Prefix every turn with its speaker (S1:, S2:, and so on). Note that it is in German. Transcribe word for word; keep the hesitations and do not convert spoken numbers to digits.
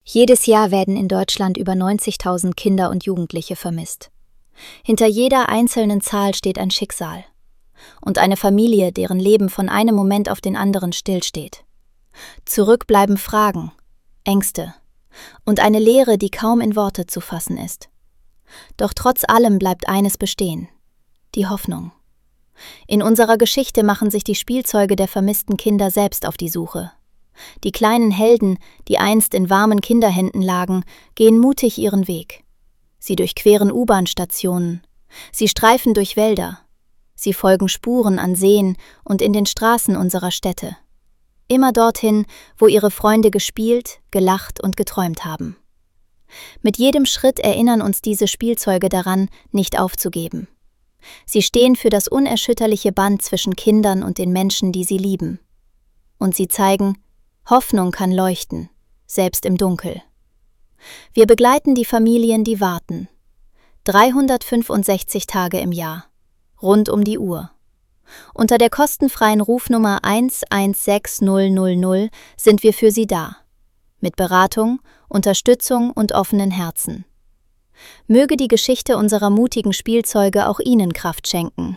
S1: Jedes Jahr werden in Deutschland über neunzigtausend Kinder und Jugendliche vermisst. Hinter jeder einzelnen Zahl steht ein Schicksal und eine Familie, deren Leben von einem Moment auf den anderen stillsteht. Zurück bleiben Fragen, Ängste und eine Leere, die kaum in Worte zu fassen ist. Doch trotz allem bleibt eines bestehen: die Hoffnung. In unserer Geschichte machen sich die Spielzeuge der vermissten Kinder selbst auf die Suche. Die kleinen Helden, die einst in warmen Kinderhänden lagen, gehen mutig ihren Weg. Sie durchqueren U-Bahn-Stationen, sie streifen durch Wälder, sie folgen Spuren an Seen und in den Straßen unserer Städte. Immer dorthin, wo ihre Freunde gespielt, gelacht und geträumt haben. Mit jedem Schritt erinnern uns diese Spielzeuge daran, nicht aufzugeben. Sie stehen für das unerschütterliche Band zwischen Kindern und den Menschen, die sie lieben. Und sie zeigen: Hoffnung kann leuchten, selbst im Dunkel. Wir begleiten die Familien, die warten. dreihundertfünfundsechzig Tage im Jahr, rund um die Uhr. Unter der kostenfreien Rufnummer eins eins sechs null null null sind wir für Sie da. Mit Beratung, Unterstützung und offenen Herzen. Möge die Geschichte unserer mutigen Spielzeuge auch Ihnen Kraft schenken.